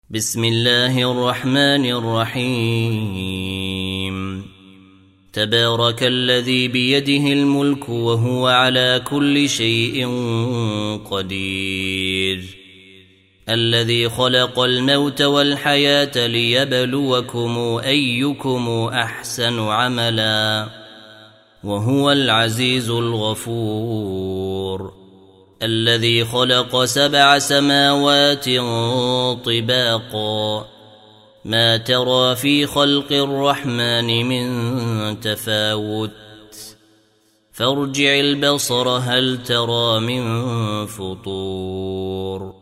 بسم الله الرحمن الرحيم. تبارك الذي بيده الملك وهو على كل شيء قدير، الذي خلق الموت والحياة ليبلوكم أيكم أحسن عملا وهو العزيز الغفور، الذي خلق 7 سماوات طباقا، ما ترى في خلق الرحمن من تفاوت، فارجع البصر هل ترى من فطور،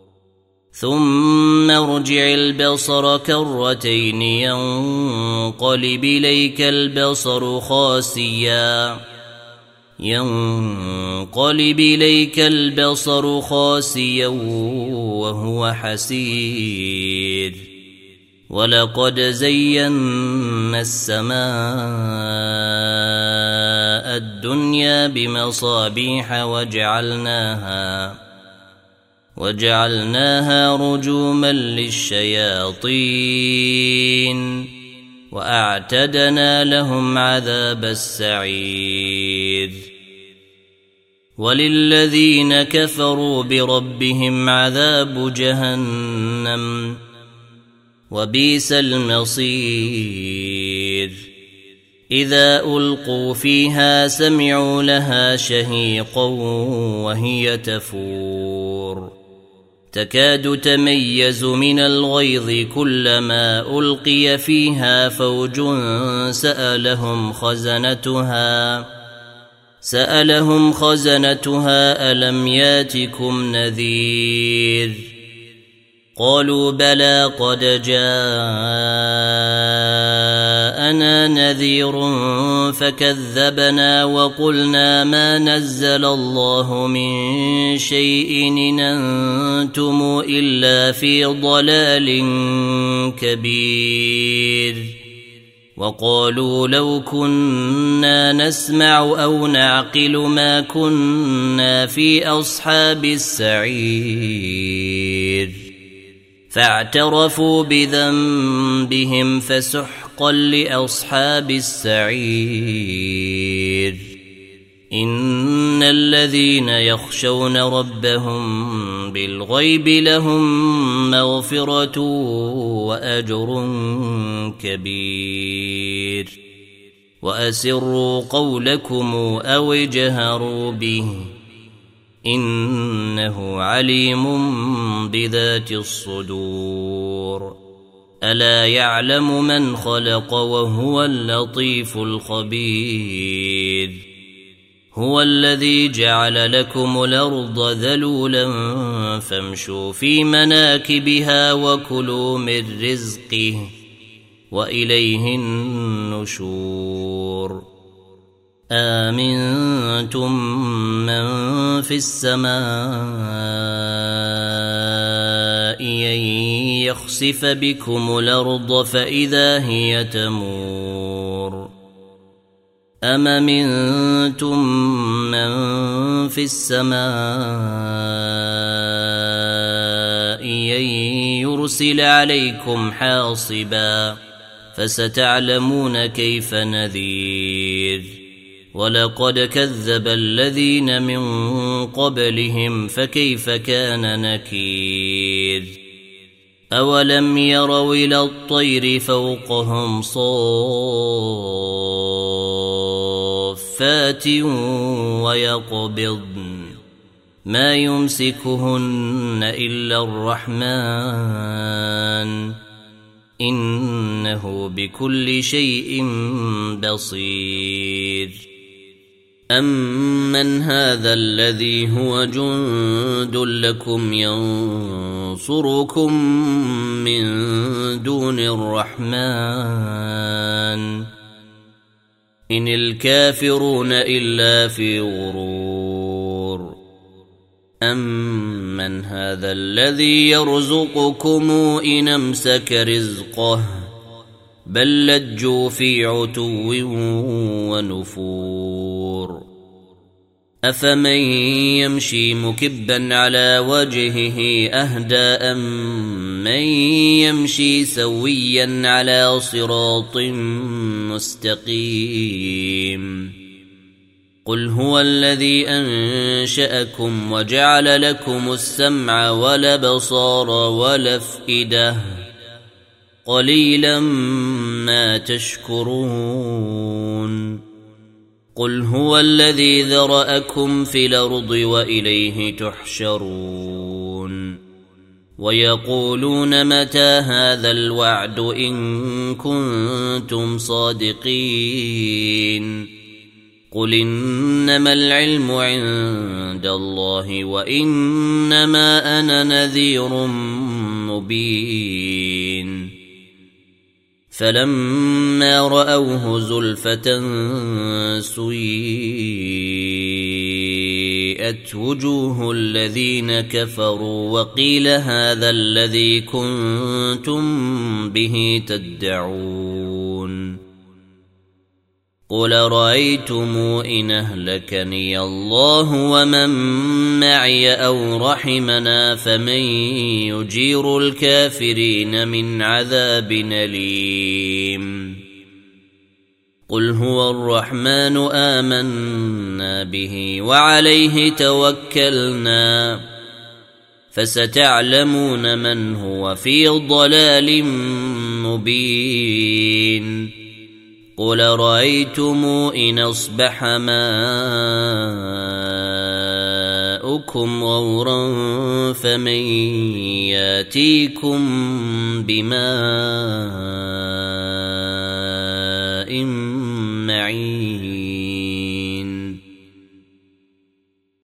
ثم ارجع البصر كرتين ينقلب إليك البصر خاسيا وهو حسير، ولقد زينا السماء الدنيا بمصابيح وجعلناها رجوما للشياطين وأعتدنا لهم عذاب السعير، وللذين كفروا بربهم عذاب جهنم وبئس المصير. إذا ألقوا فيها سمعوا لها شهيقا وهي تفور، تكاد تميز من الغيظ، كلما ألقي فيها فوج سألهم خزنتها ألم ياتكم نذير؟ قالوا بلى قد جاءنا نذير فكذبنا وقلنا ما نزل الله من شيء إن أنتم إلا في ضلال كبير. وقالوا لو كنا نسمع أو نعقل ما كنا في أصحاب السعير، فاعترفوا بذنبهم فسحقا لأصحاب السعير. إن الذين يخشون ربهم بالغيب لهم مغفرة وأجر كبير. وأسروا قولكم أو اجهروا به إنه عليم بذات الصدور. ألا يعلم من خلق وهو اللطيف الخبير. هو الذي جعل لكم الأرض ذلولا فامشوا في مناكبها وكلوا من رزقه وإليه النشور. آمنتم من في السماء أن يخسف بكم الأرض فإذا هي تمور، أم أمنتم من في السماء أن يرسل عليكم حاصبا فستعلمون كيف نذير. ولقد كذب الذين من قبلهم فكيف كان نكير. أولم يروا إلى الطير فوقهم صافات ويقبضن ما يمسكهن إلا الرحمن إنه بكل شيء بصير. أمن هذا الذي هو جند لكم ينصركم من دون الرحمن إن الكافرون إلا في غرور. أمن هذا الذي يرزقكم إن أمسك رزقه بل لجوا في عتو ونفور. أفمن يمشي مكبا على وجهه أهدى أم من يمشي سويا على صراط مستقيم قل هو الذي أنشأكم وجعل لكم السمع والأبصار والأفئدة قليلا ما تشكرون قل هو الذي ذرأكم في الأرض وإليه تحشرون ويقولون متى هذا الوعد إن كنتم صادقين قل إنما العلم عند الله وإنما أنا نذير مبين فلما رأوه زلفة سيئت وجوه الذين كفروا وقيل هذا الذي كنتم به تدعون قل رأيتم إن أهلكني الله ومن معي أو رحمنا فمن يجير الكافرين من عذاب أليم قل هو الرحمن آمنا به وعليه توكلنا فستعلمون من هو في ضلال مبين قل رأيتم إن أصبح ماؤكم غورا فمن ياتيكم بماء